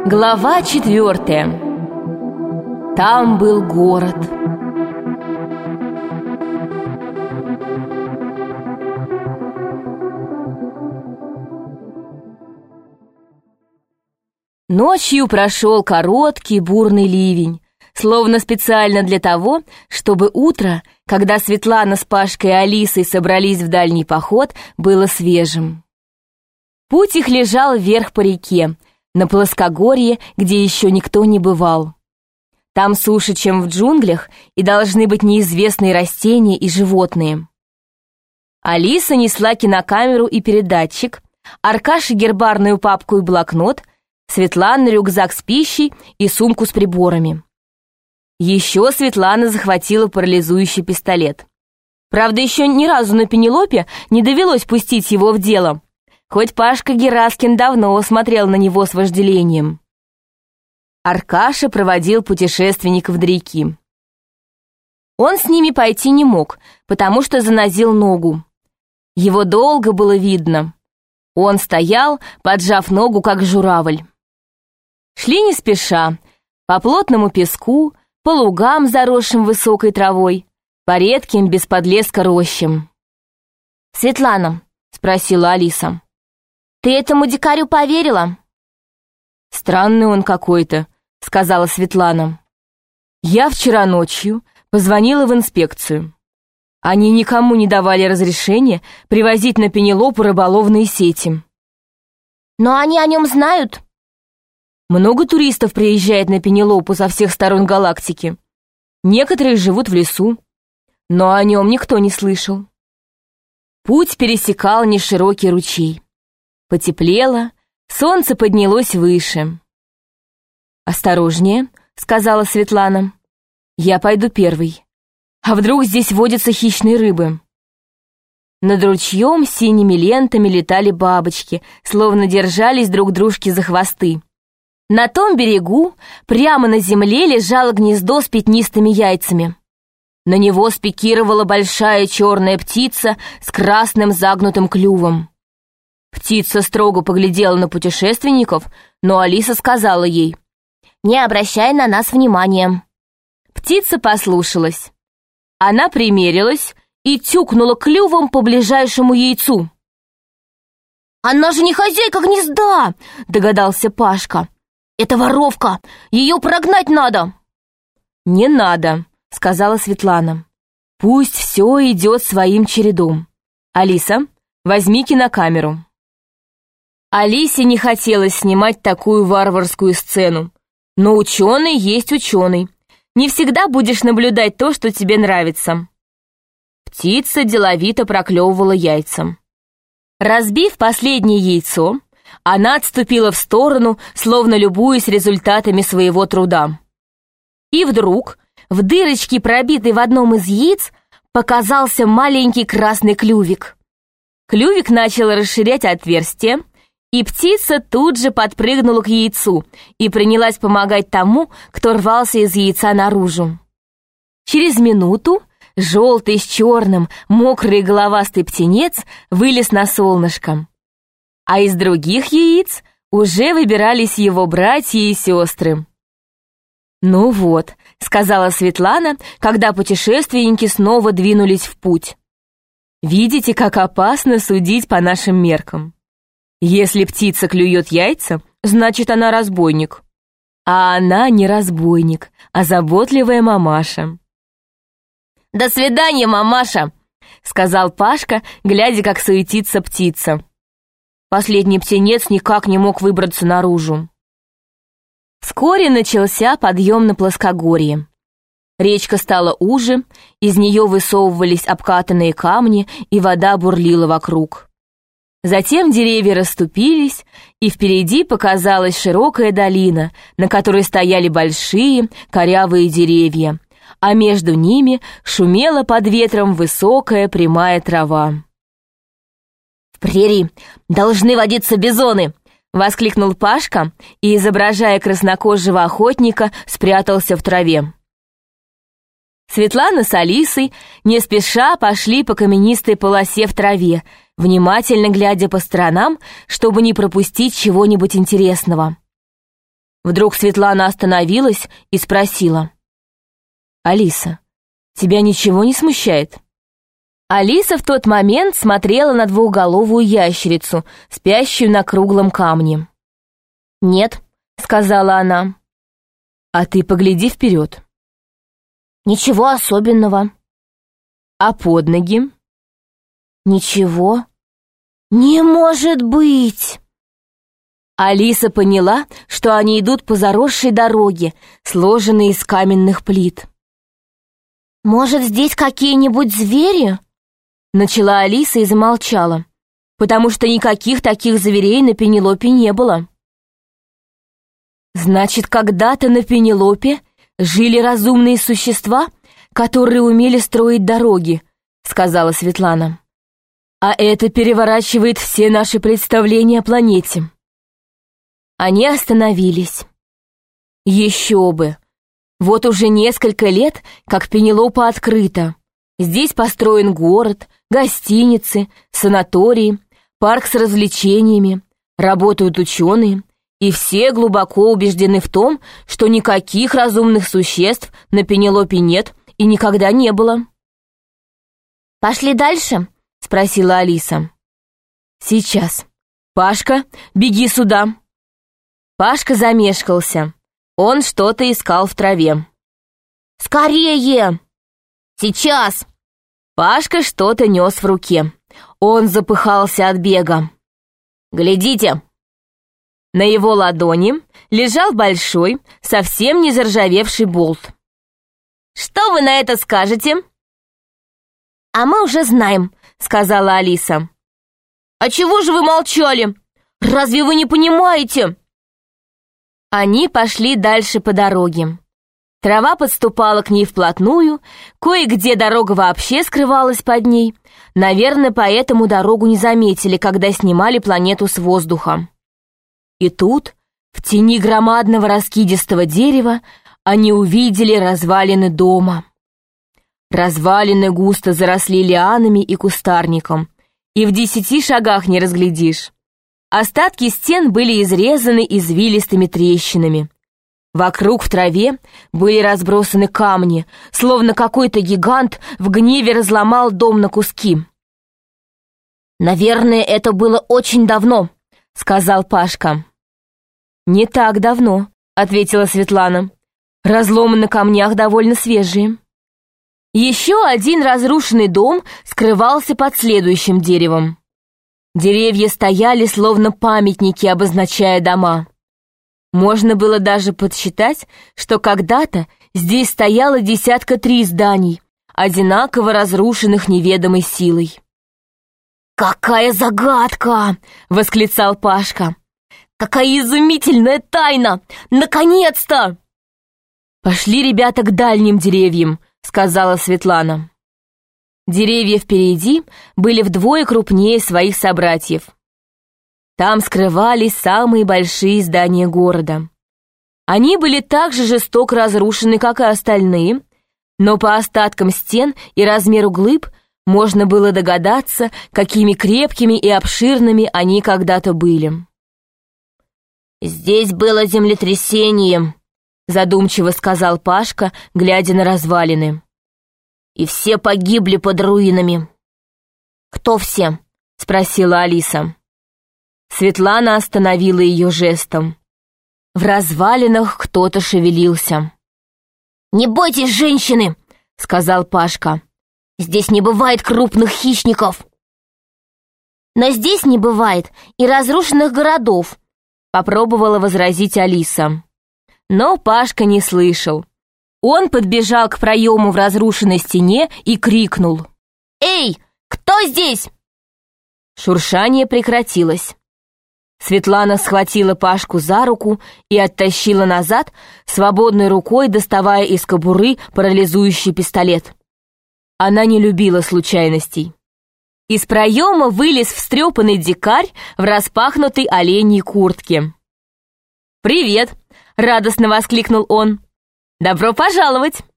Глава 4. Там был город. Ночью прошел короткий бурный ливень, словно специально для того, чтобы утро, когда Светлана с Пашкой и Алисой собрались в дальний поход, было свежим. Путь их лежал вверх по реке, на плоскогорье, где еще никто не бывал. Там суше, чем в джунглях, и должны быть неизвестные растения и животные. Алиса несла кинокамеру и передатчик, Аркаша гербарную папку и блокнот, Светлана рюкзак с пищей и сумку с приборами. Еще Светлана захватила парализующий пистолет. Правда, еще ни разу на Пенелопе не довелось пустить его в дело, хоть Пашка Гераскин давно смотрел на него с вожделением. Аркаша проводил путешественников до реки. Он с ними пойти не мог, потому что занозил ногу. Его долго было видно. Он стоял, поджав ногу, как журавль. Шли не спеша, по плотному песку, по лугам, заросшим высокой травой, по редким без подлеска рощам. «Светлана», — спросила Алиса, — «ты этому дикарю поверила?» «Странный он какой-то», — сказала Светлана. «Я вчера ночью позвонила в инспекцию. Они никому не давали разрешения привозить на Пенелопу рыболовные сети». «Но они о нем знают?» «Много туристов приезжает на Пенелопу со всех сторон галактики. Некоторые живут в лесу, но о нем никто не слышал». Путь пересекал неширокий ручей. Потеплело, солнце поднялось выше. «Осторожнее», — сказала Светлана. «Я пойду первой. А вдруг здесь водятся хищные рыбы?» Над ручьем синими лентами летали бабочки, словно держались друг дружки за хвосты. На том берегу прямо на земле лежало гнездо с пятнистыми яйцами. На него спикировала большая черная птица с красным загнутым клювом. Птица строго поглядела на путешественников, но Алиса сказала ей: «Не обращай на нас внимания». Птица послушалась. Она примерилась и тюкнула клювом по ближайшему яйцу. «Она же не хозяйка гнезда!» — догадался Пашка. «Это воровка! Ее прогнать надо!» «Не надо», — сказала Светлана. «Пусть все идет своим чередом. Алиса, возьми кинокамеру». Алисе не хотелось снимать такую варварскую сцену, но ученый есть ученый. Не всегда будешь наблюдать то, что тебе нравится. Птица деловито проклевывала яйца. Разбив последнее яйцо, она отступила в сторону, словно любуясь результатами своего труда. И вдруг в дырочке, пробитой в одном из яиц, показался маленький красный клювик. Клювик начал расширять отверстие, и птица тут же подпрыгнула к яйцу и принялась помогать тому, кто рвался из яйца наружу. Через минуту желтый с черным, мокрый головастый птенец вылез на солнышко. А из других яиц уже выбирались его братья и сестры. «Ну вот», — сказала Светлана, когда путешественники снова двинулись в путь. «Видите, как опасно судить по нашим меркам. Если птица клюет яйца, значит, она разбойник. А она не разбойник, а заботливая мамаша». «До свидания, мамаша», — сказал Пашка, глядя, как суетится птица. Последний птенец никак не мог выбраться наружу. Вскоре начался подъем на плоскогорье. Речка стала уже, из нее высовывались обкатанные камни, и вода бурлила вокруг. Затем деревья расступились, и впереди показалась широкая долина, на которой стояли большие корявые деревья, а между ними шумела под ветром высокая прямая трава. «В прерии должны водиться бизоны!» — воскликнул Пашка и, изображая краснокожего охотника, спрятался в траве. Светлана с Алисой не спеша пошли по каменистой полосе в траве, внимательно глядя по сторонам, чтобы не пропустить чего-нибудь интересного. Вдруг Светлана остановилась и спросила: «Алиса, тебя ничего не смущает?» Алиса в тот момент смотрела на двухголовую ящерицу, спящую на круглом камне. «Нет», — сказала она. «А ты погляди вперед». «Ничего особенного». «А под ноги?» «Ничего. Не может быть!» Алиса поняла, что они идут по заросшей дороге, сложенной из каменных плит. «Может, здесь какие-нибудь звери?» Начала Алиса и замолчала, потому что никаких таких зверей на Пенелопе не было. «Значит, когда-то на Пенелопе жили разумные существа, которые умели строить дороги», — сказала Светлана. «А это переворачивает все наши представления о планете». Они остановились. Еще бы! Вот уже несколько лет, как Пенелопа открыта. Здесь построен город, гостиницы, санатории, парк с развлечениями, работают ученые, и все глубоко убеждены в том, что никаких разумных существ на Пенелопе нет и никогда не было. «Пошли дальше?» — спросила Алиса. «Сейчас. Пашка, беги сюда!» Пашка замешкался. Он что-то искал в траве. «Скорее!» «Сейчас!» Пашка что-то нес в руке. Он запыхался от бега. «Глядите!» На его ладони лежал большой, совсем не заржавевший болт. «Что вы на это скажете?» «А мы уже знаем», — сказала Алиса. «А чего же вы молчали? Разве вы не понимаете?» Они пошли дальше по дороге. Трава подступала к ней вплотную, кое-где дорога вообще скрывалась под ней. Наверное, поэтому дорогу не заметили, когда снимали планету с воздуха. И тут, в тени громадного раскидистого дерева, они увидели развалины дома. Развалины густо заросли лианами и кустарником, и в 10 шагах не разглядишь. Остатки стен были изрезаны извилистыми трещинами. Вокруг в траве были разбросаны камни, словно какой-то гигант в гневе разломал дом на куски. «Наверное, это было очень давно», — сказал Пашка. «Не так давно», — ответила Светлана. «Разломы на камнях довольно свежие». Еще один разрушенный дом скрывался под следующим деревом. Деревья стояли, словно памятники, обозначая дома. Можно было даже подсчитать, что когда-то здесь стояло 3 зданий, одинаково разрушенных неведомой силой. «Какая загадка!» — восклицал Пашка. «Какая изумительная тайна! Наконец-то!» «Пошли, ребята, к дальним деревьям», — сказала Светлана. Деревья впереди были вдвое крупнее своих собратьев. Там скрывались самые большие здания города. Они были так же жестоко разрушены, как и остальные, но по остаткам стен и размеру глыб можно было догадаться, какими крепкими и обширными они когда-то были. «Здесь было землетрясение», — задумчиво сказал Пашка, глядя на развалины. «И все погибли под руинами». «Кто все?» — спросила Алиса. Светлана остановила ее жестом. В развалинах кто-то шевелился. «Не бойтесь, женщины!» — сказал Пашка. «Здесь не бывает крупных хищников». «Но здесь не бывает и разрушенных городов», — попробовала возразить Алиса. Но Пашка не слышал. Он подбежал к проему в разрушенной стене и крикнул: «Эй, кто здесь?» Шуршание прекратилось. Светлана схватила Пашку за руку и оттащила назад, свободной рукой доставая из кобуры парализующий пистолет. Она не любила случайностей. Из проема вылез встрепанный дикарь в распахнутой оленьей куртке. «Привет!» — радостно воскликнул он. «Добро пожаловать!»